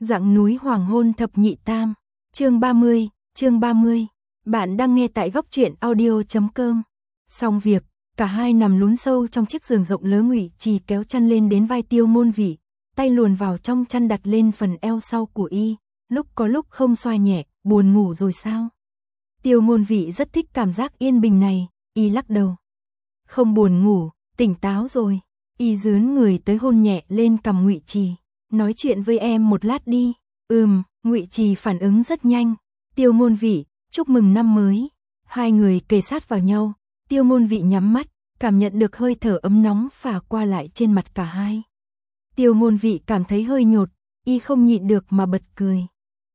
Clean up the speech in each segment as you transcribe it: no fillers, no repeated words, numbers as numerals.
Dặng núi hoàng hôn thập nhị tam, chương 30. Bạn đang nghe tại góc truyện audio.com. Xong việc, cả hai nằm lún sâu trong chiếc giường rộng lớn. Ngụy Trì kéo chăn lên đến vai Tiêu Môn Vĩ, tay luồn vào trong chăn đặt lên phần eo sau của y, lúc có lúc không xoa nhẹ. Buồn ngủ rồi sao? Tiêu Môn Vĩ rất thích cảm giác yên bình này, y lắc đầu. Không buồn ngủ, tỉnh táo rồi. Y dướn người tới hôn nhẹ lên cằm Ngụy Trì. Nói chuyện với em một lát đi. Ngụy Trì phản ứng rất nhanh. Tiêu Môn Vĩ, chúc mừng năm mới. Hai người kề sát vào nhau. Tiêu Môn Vĩ nhắm mắt, cảm nhận được hơi thở ấm nóng phả qua lại trên mặt cả hai. Tiêu Môn Vĩ cảm thấy hơi nhột, y không nhịn được mà bật cười.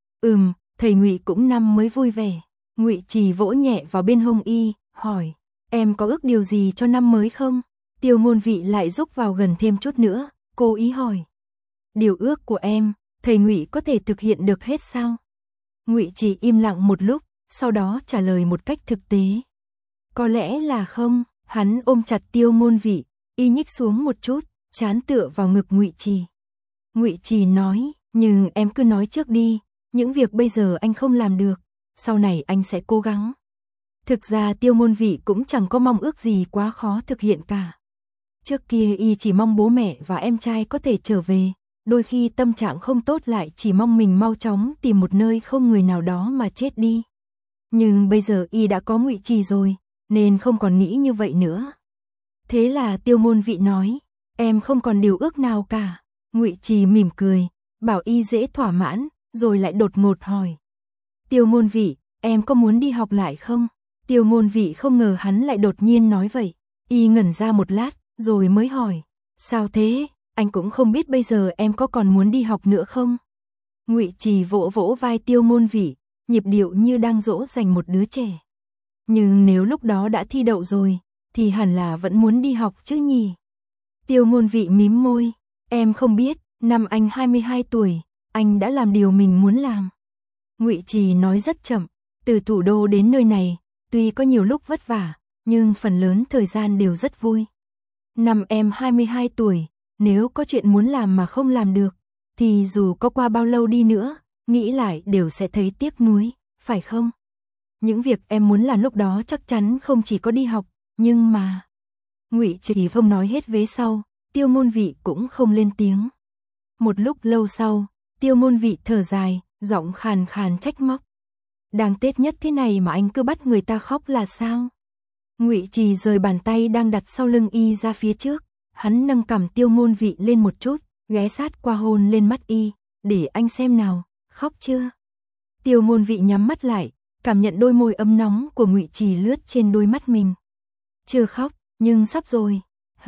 Thầy Ngụy cũng năm mới vui vẻ. Ngụy Trì vỗ nhẹ vào bên hông y, hỏi, em có ước điều gì cho năm mới không? Tiêu Môn Vĩ lại rúc vào gần thêm chút nữa, cố ý hỏi. Điều ước của em, thầy Ngụy có thể thực hiện được hết sao? Ngụy Trì im lặng một lúc, sau đó trả lời một cách thực tế. Có lẽ là không. Hắn ôm chặt Tiêu Môn Vĩ, y nhích xuống một chút, trán tựa vào ngực Ngụy Trì. Ngụy Trì nói, nhưng em cứ nói trước đi, những việc bây giờ anh không làm được, sau này anh sẽ cố gắng. Thực ra Tiêu Môn Vĩ cũng chẳng có mong ước gì quá khó thực hiện cả. Trước kia y chỉ mong bố mẹ và em trai có thể trở về, đôi khi tâm trạng không tốt lại chỉ mong mình mau chóng tìm một nơi không người nào đó mà chết đi. Nhưng bây giờ y đã có Ngụy Trì rồi, nên không còn nghĩ như vậy nữa. Thế là Tiêu Môn Vĩ nói, em không còn điều ước nào cả. Ngụy Trì mỉm cười, bảo y dễ thỏa mãn, rồi lại đột ngột hỏi. Tiêu Môn Vĩ, em có muốn đi học lại không? Tiêu Môn Vĩ không ngờ hắn lại đột nhiên nói vậy. Y ngẩn ra một lát, rồi mới hỏi, sao thế, anh cũng không biết bây giờ em có còn muốn đi học nữa không? Ngụy Trì vỗ vỗ vai Tiêu Môn Vĩ, nhịp điệu như đang dỗ dành một đứa trẻ. Nhưng nếu lúc đó đã thi đậu rồi, thì hẳn là vẫn muốn đi học chứ nhỉ? Tiêu Môn Vĩ mím môi, em không biết, năm anh 22 tuổi, anh đã làm điều mình muốn làm. Ngụy Trì nói rất chậm, từ thủ đô đến nơi này, tuy có nhiều lúc vất vả, nhưng phần lớn thời gian đều rất vui. Năm em 22 tuổi, nếu có chuyện muốn làm mà không làm được, thì dù có qua bao lâu đi nữa, nghĩ lại đều sẽ thấy tiếc nuối, phải không? Những việc em muốn làm lúc đó chắc chắn không chỉ có đi học, nhưng mà... Ngụy Trì không nói hết vế sau, Tiêu Môn Vĩ cũng không lên tiếng. Một lúc lâu sau, Tiêu Môn Vĩ thở dài, giọng khàn khàn trách móc. Đang Tết nhất thế này mà anh cứ bắt người ta khóc là sao? Ngụy Trì rời bàn tay đang đặt sau lưng y ra phía trước, hắn nâng cằm Tiêu Môn Vĩ lên một chút, ghé sát qua hôn lên mắt y, để anh xem nào, khóc chưa? Tiêu Môn Vĩ nhắm mắt lại, cảm nhận đôi môi ấm nóng của Ngụy Trì lướt trên đôi mắt mình. Chưa khóc, nhưng sắp rồi.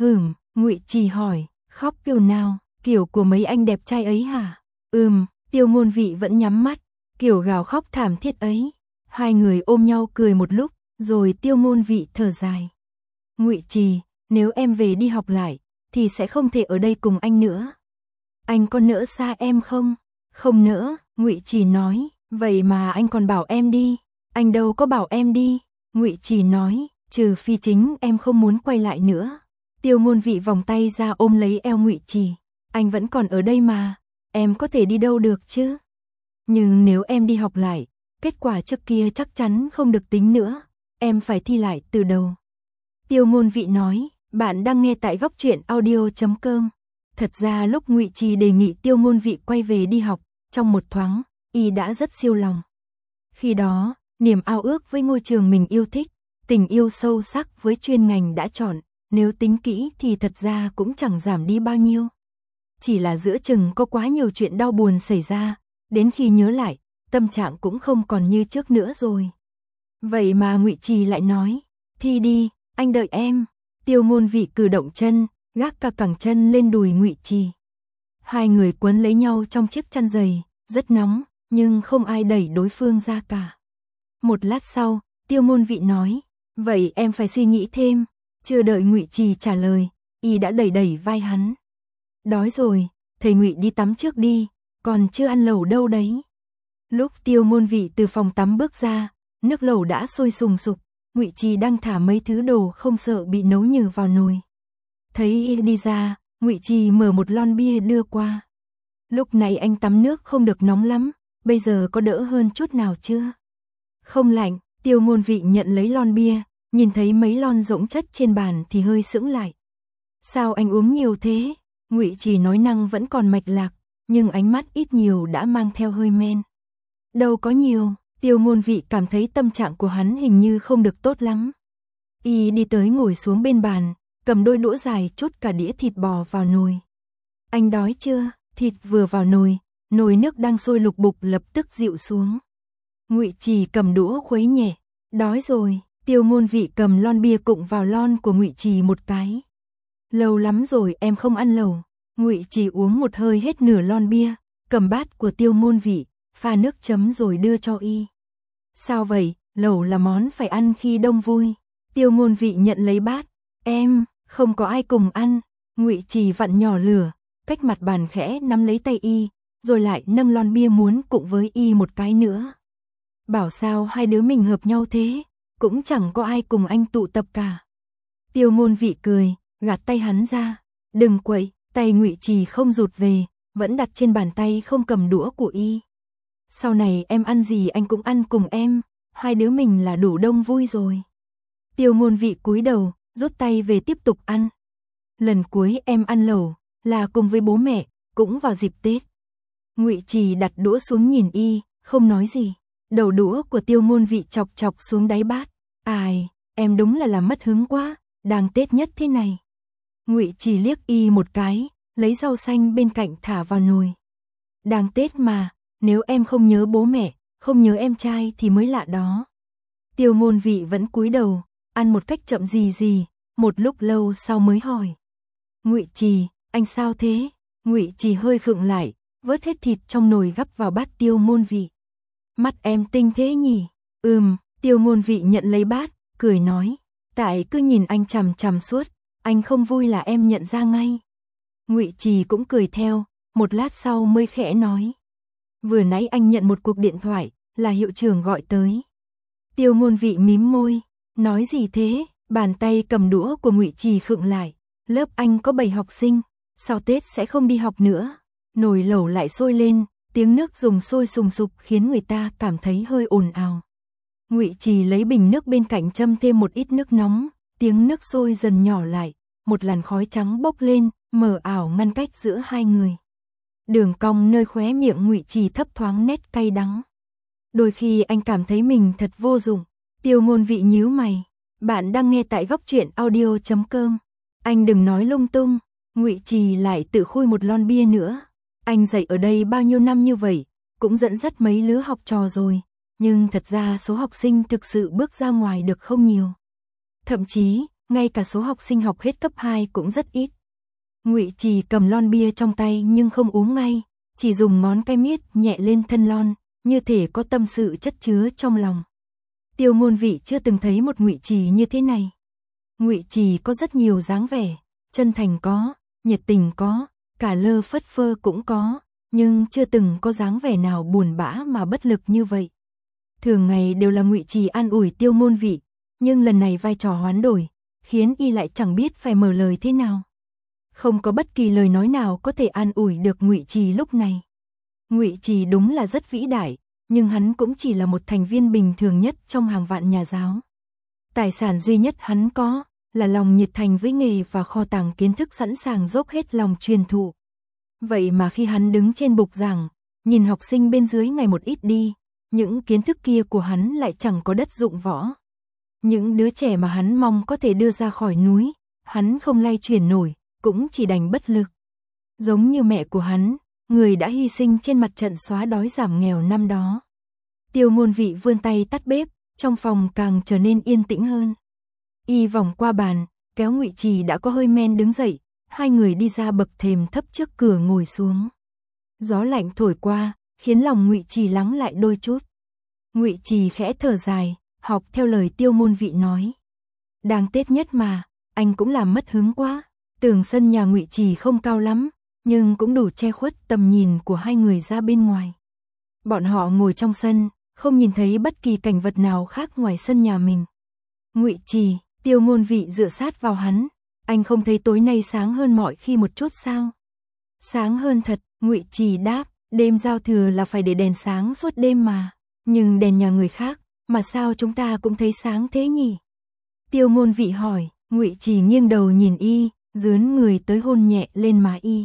Ngụy Trì hỏi, khóc kiểu nào, kiểu của mấy anh đẹp trai ấy hả? Tiêu Môn Vĩ vẫn nhắm mắt, kiểu gào khóc thảm thiết ấy. Hai người ôm nhau cười một lúc, rồi Tiêu Môn Vĩ thở dài. Ngụy Trì, nếu em về đi học lại, thì sẽ không thể ở đây cùng anh nữa. Anh có nỡ xa em không? Không nỡ, Ngụy Trì nói, vậy mà anh còn bảo em đi. Anh đâu có bảo em đi. Ngụy Trì nói, trừ phi chính em không muốn quay lại nữa. Tiêu Môn Vĩ vòng tay ra ôm lấy eo Ngụy Trì. Anh vẫn còn ở đây mà, em có thể đi đâu được chứ? Nhưng nếu em đi học lại, kết quả trước kia chắc chắn không được tính nữa. Em phải thi lại từ đầu. Tiêu Môn Vĩ nói, bạn đang nghe tại góc truyện audio.com. Thật ra lúc Ngụy Trì đề nghị Tiêu Môn Vĩ quay về đi học, trong một thoáng, y đã rất siêu lòng. Khi đó, niềm ao ước với ngôi trường mình yêu thích, tình yêu sâu sắc với chuyên ngành đã chọn, nếu tính kỹ thì thật ra cũng chẳng giảm đi bao nhiêu. Chỉ là giữa chừng có quá nhiều chuyện đau buồn xảy ra, đến khi nhớ lại, tâm trạng cũng không còn như trước nữa rồi. Vậy mà Ngụy Trì lại nói, thi đi, anh đợi em. Tiêu Môn Vĩ cử động chân, gác cả cẳng chân lên đùi Ngụy Trì. Hai người quấn lấy nhau trong chiếc chăn dày, rất nóng, nhưng không ai đẩy đối phương ra cả. Một lát sau, Tiêu Môn Vĩ nói, vậy em phải suy nghĩ thêm. Chưa đợi Ngụy Trì trả lời, y đã đẩy vai hắn. Đói rồi, thầy Ngụy đi tắm trước đi, còn chưa ăn lẩu đâu đấy. Lúc Tiêu Môn Vĩ từ phòng tắm bước ra, nước lẩu đã sôi sùng sục, Ngụy Trì đang thả mấy thứ đồ không sợ bị nấu nhừ vào nồi. Thấy y đi ra, Ngụy Trì mở một lon bia đưa qua. Lúc này anh tắm nước không được nóng lắm, bây giờ có đỡ hơn chút nào chưa? Không lạnh. Tiêu Ngôn Vị nhận lấy lon bia, nhìn thấy mấy lon rỗng chất trên bàn thì hơi sững lại. Sao anh uống nhiều thế? Ngụy Trì nói năng vẫn còn mạch lạc, nhưng ánh mắt ít nhiều đã mang theo hơi men. Đâu có nhiều. Tiêu Ngôn Vị cảm thấy tâm trạng của hắn hình như không được tốt lắm. Y đi tới ngồi xuống bên bàn, cầm đôi đũa dài trút cả đĩa thịt bò vào nồi. Anh đói chưa? Thịt vừa vào nồi, nồi nước đang sôi lục bục lập tức dịu xuống. Ngụy Trì cầm đũa khuấy nhẹ. Đói rồi. Tiêu Ngôn Vị cầm lon bia cụng vào lon của Ngụy Trì một cái. Lâu lắm rồi em không ăn lẩu. Ngụy Trì uống một hơi hết nửa lon bia, cầm bát của Tiêu Ngôn Vị, pha nước chấm rồi đưa cho y. Sao vậy? Lẩu là món phải ăn khi đông vui. Tiêu Ngôn Vị nhận lấy bát. Em, không có ai cùng ăn. Ngụy Trì vặn nhỏ lửa, cách mặt bàn khẽ nắm lấy tay y, rồi lại nâng lon bia muốn cụng với y một cái nữa. Bảo sao hai đứa mình hợp nhau thế, cũng chẳng có ai cùng anh tụ tập cả. Tiêu Ngôn Vị cười, gạt tay hắn ra. Đừng quậy. Tay Ngụy Trì không rụt về, vẫn đặt trên bàn tay không cầm đũa của y. Sau này em ăn gì anh cũng ăn cùng em, hai đứa mình là đủ đông vui rồi. Tiêu Ngôn Vị cúi đầu, rút tay về tiếp tục ăn. Lần cuối em ăn lẩu là cùng với bố mẹ, cũng vào dịp Tết. Ngụy Trì đặt đũa xuống nhìn y, không nói gì. Đầu đũa của Tiêu Ngôn Vị chọc chọc xuống đáy bát. Ai, em đúng là làm mất hứng quá, đang Tết nhất thế này. Ngụy Trì liếc y một cái, lấy rau xanh bên cạnh thả vào nồi. Đang Tết mà, nếu em không nhớ bố mẹ, không nhớ em trai thì mới lạ đó. Tiêu Ngôn Vị vẫn cúi đầu, ăn một cách chậm gì, một lúc lâu sau mới hỏi. Ngụy Trì, anh sao thế? Ngụy Trì hơi khựng lại, vớt hết thịt trong nồi gắp vào bát Tiêu Ngôn Vị. Mắt em tinh thế nhỉ? Tiêu Ngôn Vị nhận lấy bát, cười nói. Tại cứ nhìn anh chằm chằm suốt, anh không vui là em nhận ra ngay. Ngụy Trì cũng cười theo, một lát sau mới khẽ nói. Vừa nãy anh nhận một cuộc điện thoại, là hiệu trưởng gọi tới. Tiêu Ngôn Vị mím môi, nói gì thế? Bàn tay cầm đũa của Ngụy Trì khựng lại. Lớp anh có 7 học sinh, sau Tết sẽ không đi học nữa. Nồi lẩu lại sôi lên, tiếng nước dùng sôi sùng sục khiến người ta cảm thấy hơi ồn ào. Ngụy Trì lấy bình nước bên cạnh châm thêm một ít nước nóng, tiếng nước sôi dần nhỏ lại, một làn khói trắng bốc lên, mờ ảo ngăn cách giữa hai người. Đường cong nơi khóe miệng Ngụy Trì thấp thoáng nét cay đắng. Đôi khi anh cảm thấy mình thật vô dụng. Tiêu Ngôn Vị nhíu mày. Bạn đang nghe tại góc truyện audio.com. Anh đừng nói lung tung. Ngụy Trì lại tự khui một lon bia nữa. Anh dạy ở đây bao nhiêu năm như vậy, cũng dẫn dắt mấy lứa học trò rồi, nhưng thật ra số học sinh thực sự bước ra ngoài được không nhiều. Thậm chí, ngay cả số học sinh học hết cấp 2 cũng rất ít. Ngụy Trì cầm lon bia trong tay nhưng không uống ngay, chỉ dùng ngón cái miết nhẹ lên thân lon, như thể có tâm sự chất chứa trong lòng. Tiêu Ngôn Vị chưa từng thấy một Ngụy Trì như thế này. Ngụy Trì có rất nhiều dáng vẻ, chân thành có, nhiệt tình có, cả lơ phất phơ cũng có, nhưng chưa từng có dáng vẻ nào buồn bã mà bất lực như vậy. Thường ngày đều là Ngụy Trì an ủi Tiêu Ngôn Vị, nhưng lần này vai trò hoán đổi, khiến y lại chẳng biết phải mở lời thế nào. Không có bất kỳ lời nói nào có thể an ủi được Ngụy Trì lúc này. Ngụy Trì đúng là rất vĩ đại, nhưng hắn cũng chỉ là một thành viên bình thường nhất trong hàng vạn nhà giáo. Tài sản duy nhất hắn có là lòng nhiệt thành với nghề và kho tàng kiến thức sẵn sàng dốc hết lòng truyền thụ. Vậy mà khi hắn đứng trên bục giảng, nhìn học sinh bên dưới ngày một ít đi, những kiến thức kia của hắn lại chẳng có đất dụng võ. Những đứa trẻ mà hắn mong có thể đưa ra khỏi núi, hắn không lay chuyển nổi, cũng chỉ đành bất lực. Giống như mẹ của hắn, người đã hy sinh trên mặt trận xóa đói giảm nghèo năm đó. Tiêu Ngôn Vị vươn tay tắt bếp, trong phòng càng trở nên yên tĩnh hơn. Y vòng qua bàn, kéo Ngụy Trì đã có hơi men đứng dậy, hai người đi ra bậc thềm thấp trước cửa ngồi xuống. Gió lạnh thổi qua, khiến lòng Ngụy Trì lắng lại đôi chút. Ngụy Trì khẽ thở dài, học theo lời Tiêu Ngôn Vị nói. Đang Tết nhất mà, anh cũng làm mất hứng quá. Tường sân nhà Ngụy Trì không cao lắm, nhưng cũng đủ che khuất tầm nhìn của hai người ra bên ngoài. Bọn họ ngồi trong sân, không nhìn thấy bất kỳ cảnh vật nào khác ngoài sân nhà mình. Ngụy Trì, Tiêu Ngôn Vị dựa sát vào hắn. Anh không thấy tối nay sáng hơn mọi khi một chút sao? Sáng hơn thật, Ngụy Trì đáp, đêm giao thừa là phải để đèn sáng suốt đêm mà, nhưng đèn nhà người khác, mà sao chúng ta cũng thấy sáng thế nhỉ? Tiêu Ngôn Vị hỏi. Ngụy Trì nghiêng đầu nhìn y, dướn người tới hôn nhẹ lên má y.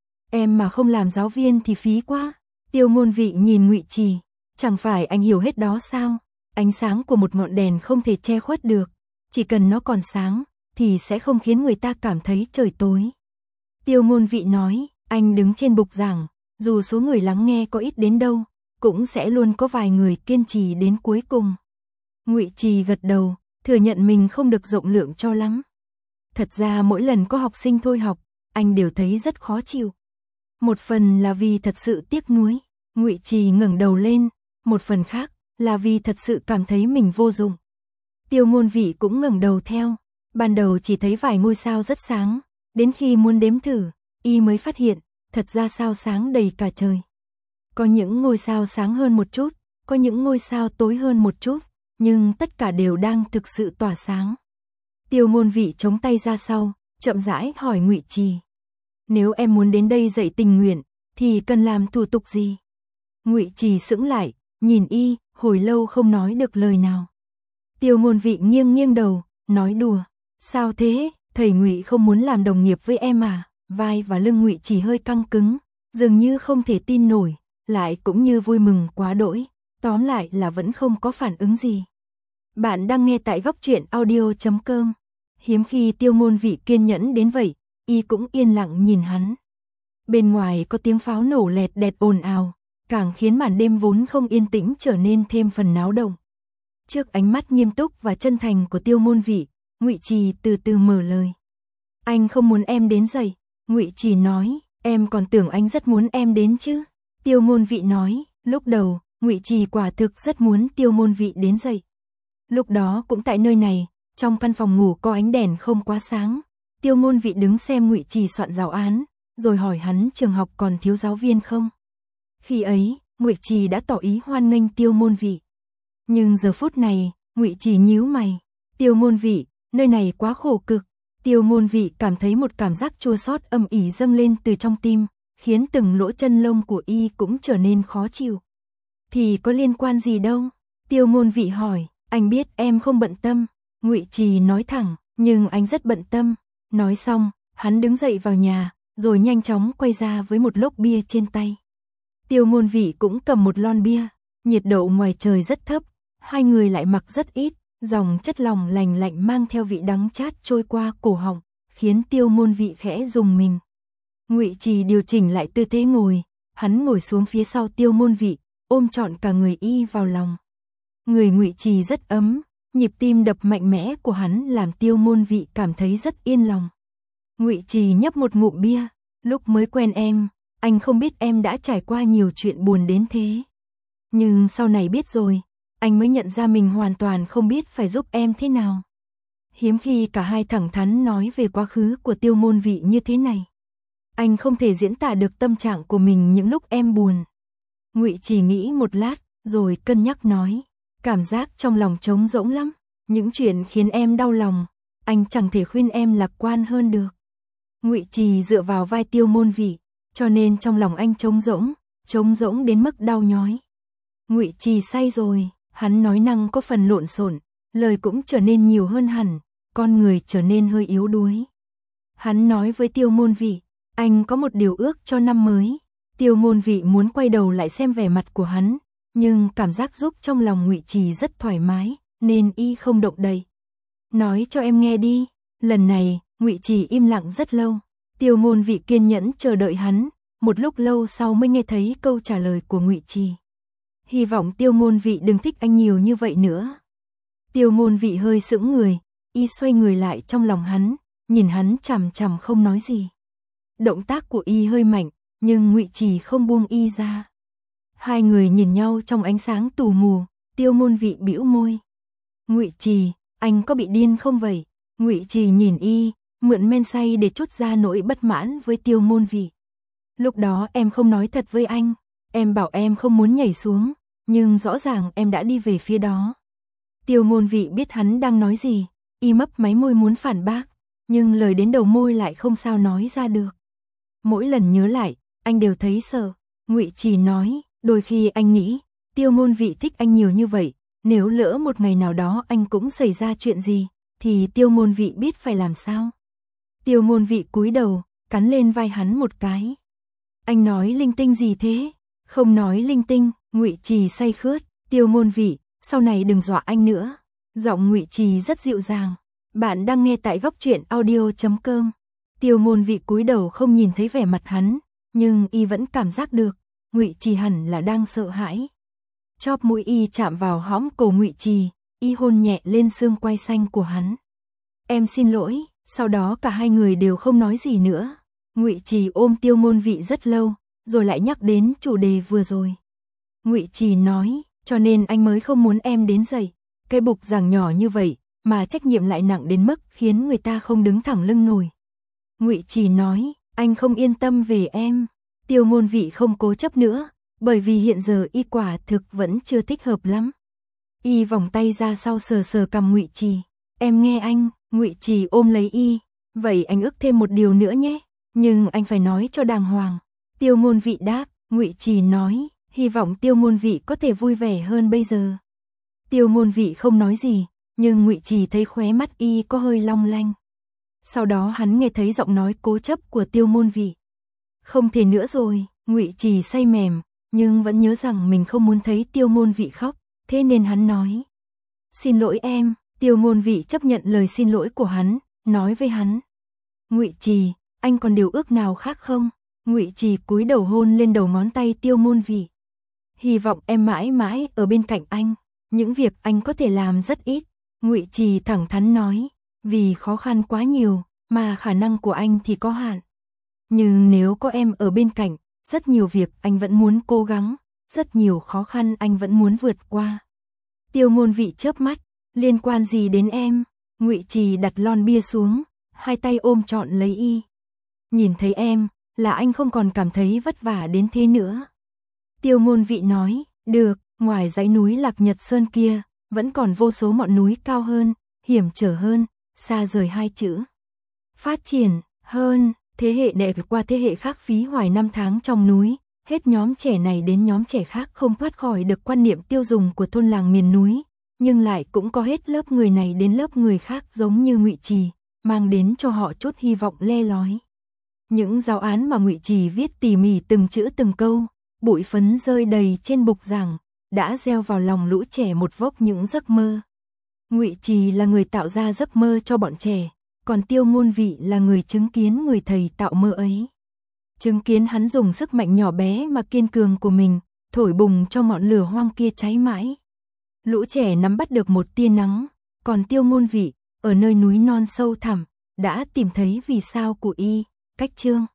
Em mà không làm giáo viên thì phí quá. Tiêu Ngôn Vị nhìn Ngụy Trì, chẳng phải anh hiểu hết đó sao? Ánh sáng của một ngọn đèn không thể che khuất được, chỉ cần nó còn sáng thì sẽ không khiến người ta cảm thấy trời tối. Tiêu Ngôn Vị nói, anh đứng trên bục giảng, dù số người lắng nghe có ít đến đâu, cũng sẽ luôn có vài người kiên trì đến cuối cùng. Ngụy Trì gật đầu, thừa nhận mình không được rộng lượng cho lắm. Thật ra mỗi lần có học sinh thôi học, anh đều thấy rất khó chịu. Một phần là vì thật sự tiếc nuối, Ngụy Trì ngẩng đầu lên, một phần khác là vì thật sự cảm thấy mình vô dụng. Tiêu Ngôn Vị cũng ngẩng đầu theo, ban đầu chỉ thấy vài ngôi sao rất sáng, đến khi muốn đếm thử, y mới phát hiện, thật ra sao sáng đầy cả trời. Có những ngôi sao sáng hơn một chút, có những ngôi sao tối hơn một chút, nhưng tất cả đều đang thực sự tỏa sáng. Tiêu Ngôn Vị chống tay ra sau, chậm rãi hỏi Ngụy Trì. Nếu em muốn đến đây dạy tình nguyện, thì cần làm thủ tục gì? Ngụy Trì sững lại, nhìn y, hồi lâu không nói được lời nào. Tiêu Ngôn Vị nghiêng nghiêng đầu, nói đùa. Sao thế, thầy Ngụy không muốn làm đồng nghiệp với em à? Vai và lưng Ngụy Trì hơi căng cứng, dường như không thể tin nổi, lại cũng như vui mừng quá đỗi. Tóm lại là vẫn không có phản ứng gì. Bạn đang nghe tại góc truyện audio.com. Hiếm khi Tiêu Ngôn Vị kiên nhẫn đến vậy, y cũng yên lặng nhìn hắn. Bên ngoài có tiếng pháo nổ lẹt đẹt ồn ào, càng khiến màn đêm vốn không yên tĩnh trở nên thêm phần náo động. Trước ánh mắt nghiêm túc và chân thành của Tiêu Ngôn Vị, Ngụy Trì từ từ mở lời. Anh không muốn em đến dạy. Ngụy Trì nói, em còn tưởng anh rất muốn em đến chứ. Tiêu Ngôn Vị nói, lúc đầu, Ngụy Trì quả thực rất muốn Tiêu Ngôn Vị đến dạy. Lúc đó cũng tại nơi này, trong căn phòng ngủ có ánh đèn không quá sáng, Tiêu Ngôn Vị đứng xem Ngụy Trì soạn giáo án, rồi hỏi hắn trường học còn thiếu giáo viên không. Khi ấy, Ngụy Trì đã tỏ ý hoan nghênh Tiêu Ngôn Vị. Nhưng giờ phút này, Ngụy Trì nhíu mày. Tiêu Ngôn Vị, nơi này quá khổ cực. Tiêu Ngôn Vị cảm thấy một cảm giác chua xót âm ỉ dâng lên từ trong tim, khiến từng lỗ chân lông của y cũng trở nên khó chịu. Thì có liên quan gì đâu? Tiêu Ngôn Vị hỏi, anh biết em không bận tâm. Ngụy Trì nói thẳng, nhưng anh rất bận tâm. Nói xong, hắn đứng dậy vào nhà, rồi nhanh chóng quay ra với một lốc bia trên tay. Tiêu Ngôn Vị cũng cầm một lon bia, nhiệt độ ngoài trời rất thấp, hai người lại mặc rất ít, dòng chất lỏng lành lạnh mang theo vị đắng chát trôi qua cổ họng, khiến Tiêu Ngôn Vị khẽ rùng mình. Ngụy Trì điều chỉnh lại tư thế ngồi, hắn ngồi xuống phía sau Tiêu Ngôn Vị, ôm trọn cả người y vào lòng. Người Ngụy Trì rất ấm, nhịp tim đập mạnh mẽ của hắn làm Tiêu Ngôn Vị cảm thấy rất yên lòng. Ngụy Trì nhấp một ngụm bia, lúc mới quen em, anh không biết em đã trải qua nhiều chuyện buồn đến thế. Nhưng sau này biết rồi, anh mới nhận ra mình hoàn toàn không biết phải giúp em thế nào. Hiếm khi cả hai thẳng thắn nói về quá khứ của Tiêu Ngôn Vị như thế này. Anh không thể diễn tả được tâm trạng của mình những lúc em buồn. Ngụy Trì nghĩ một lát, rồi cân nhắc nói, cảm giác trong lòng trống rỗng lắm, những chuyện khiến em đau lòng, anh chẳng thể khuyên em lạc quan hơn được. Ngụy Trì dựa vào vai Tiêu Ngôn Vị, cho nên trong lòng anh trống rỗng đến mức đau nhói. Ngụy Trì say rồi, hắn nói năng có phần lộn xộn, lời cũng trở nên nhiều hơn hẳn, con người trở nên hơi yếu đuối. Hắn nói với Tiêu Ngôn Vị, anh có một điều ước cho năm mới. Tiêu Ngôn Vị muốn quay đầu lại xem vẻ mặt của hắn, nhưng cảm giác giúp trong lòng Ngụy Trì rất thoải mái, nên y không động đậy. Nói cho em nghe đi. Lần này, Ngụy Trì im lặng rất lâu. Tiêu Ngôn Vị kiên nhẫn chờ đợi hắn, một lúc lâu sau mới nghe thấy câu trả lời của Ngụy Trì. Hy vọng Tiêu Ngôn Vị đừng thích anh nhiều như vậy nữa. Tiêu Ngôn Vị hơi sững người, y xoay người lại trong lòng hắn, nhìn hắn chằm chằm không nói gì. Động tác của y hơi mạnh, nhưng Ngụy Trì không buông y ra. Hai người nhìn nhau trong ánh sáng tù mù, Tiêu Ngôn Vị bĩu môi. Ngụy Trì, anh có bị điên không vậy? Ngụy Trì nhìn y, mượn men say để trút ra nỗi bất mãn với Tiêu Ngôn Vị. Lúc đó em không nói thật với anh, em bảo em không muốn nhảy xuống, nhưng rõ ràng em đã đi về phía đó. Tiêu Ngôn Vị biết hắn đang nói gì, y mấp máy môi muốn phản bác, nhưng lời đến đầu môi lại không sao nói ra được. Mỗi lần nhớ lại, anh đều thấy sợ. Ngụy Trì nói, đôi khi anh nghĩ, Tiêu Ngôn Vị thích anh nhiều như vậy, nếu lỡ một ngày nào đó anh cũng xảy ra chuyện gì, thì Tiêu Ngôn Vị biết phải làm sao. Tiêu Ngôn Vị cúi đầu, cắn lên vai hắn một cái. Anh nói linh tinh gì thế? Không nói linh tinh. Ngụy Trì say khướt. Tiêu Ngôn Vị, sau này đừng dọa anh nữa. Giọng Ngụy Trì rất dịu dàng. Bạn đang nghe tại góc truyện audio.com. Tiêu Ngôn Vị cúi đầu không nhìn thấy vẻ mặt hắn, nhưng y vẫn cảm giác được, Ngụy Trì hẳn là đang sợ hãi. Chóp mũi y chạm vào hõm cổ Ngụy Trì, y hôn nhẹ lên xương quai xanh của hắn. Em xin lỗi. Sau đó cả hai người đều không nói gì nữa. Ngụy Trì ôm Tiêu Ngôn Vị rất lâu, rồi lại nhắc đến chủ đề vừa rồi. Ngụy Trì nói, cho nên anh mới không muốn em đến dậy. Cái bục giảng nhỏ như vậy, mà trách nhiệm lại nặng đến mức khiến người ta không đứng thẳng lưng nổi. Ngụy Trì nói, anh không yên tâm về em. Tiêu Ngôn Vị không cố chấp nữa, bởi vì hiện giờ y quả thực vẫn chưa thích hợp lắm. Y vòng tay ra sau sờ sờ cằm Ngụy Trì. Em nghe anh. Ngụy Trì ôm lấy y. Vậy anh ước thêm một điều nữa nhé, nhưng anh phải nói cho đàng hoàng. Tiêu Ngôn Vị đáp. Ngụy Trì nói, hy vọng Tiêu Ngôn Vị có thể vui vẻ hơn bây giờ. Tiêu Ngôn Vị không nói gì, nhưng Ngụy Trì thấy khóe mắt y có hơi long lanh. Sau đó hắn nghe thấy giọng nói cố chấp của Tiêu Ngôn Vị. Không thể nữa rồi. Ngụy Trì say mềm, nhưng vẫn nhớ rằng mình không muốn thấy Tiêu Ngôn Vị khóc, thế nên hắn nói, xin lỗi em. Tiêu Ngôn Vị chấp nhận lời xin lỗi của hắn, nói với hắn, Ngụy Trì, anh còn điều ước nào khác không? Ngụy Trì cúi đầu hôn lên đầu ngón tay Tiêu Ngôn Vị. Hy vọng em mãi mãi ở bên cạnh anh, những việc anh có thể làm rất ít. Ngụy Trì thẳng thắn nói, vì khó khăn quá nhiều, mà khả năng của anh thì có hạn. Nhưng nếu có em ở bên cạnh, rất nhiều việc anh vẫn muốn cố gắng, rất nhiều khó khăn anh vẫn muốn vượt qua. Tiêu Ngôn Vị chớp mắt, liên quan gì đến em? Ngụy Trì đặt lon bia xuống, hai tay ôm trọn lấy y. Nhìn thấy em, là anh không còn cảm thấy vất vả đến thế nữa. Tiêu Ngôn Vị nói, được, ngoài dãy núi Lạc Nhật Sơn kia, vẫn còn vô số ngọn núi cao hơn, hiểm trở hơn, xa rời hai chữ. Phát triển hơn, thế hệ này qua thế hệ khác phí hoài năm tháng trong núi, hết nhóm trẻ này đến nhóm trẻ khác không thoát khỏi được quan niệm tiêu dùng của thôn làng miền núi. Nhưng lại cũng có hết lớp người này đến lớp người khác giống như Ngụy Trì, mang đến cho họ chút hy vọng le lói. Những giáo án mà Ngụy Trì viết tỉ mỉ từng chữ từng câu, bụi phấn rơi đầy trên bục giảng, đã gieo vào lòng lũ trẻ một vốc những giấc mơ. Ngụy Trì là người tạo ra giấc mơ cho bọn trẻ, còn Tiêu Ngôn Vị là người chứng kiến người thầy tạo mơ ấy. Chứng kiến hắn dùng sức mạnh nhỏ bé mà kiên cường của mình, thổi bùng cho ngọn lửa hoang kia cháy mãi. Lũ trẻ nắm bắt được một tia nắng, còn Tiêu Ngôn Vị, ở nơi núi non sâu thẳm, đã tìm thấy vì sao của y. Cách chương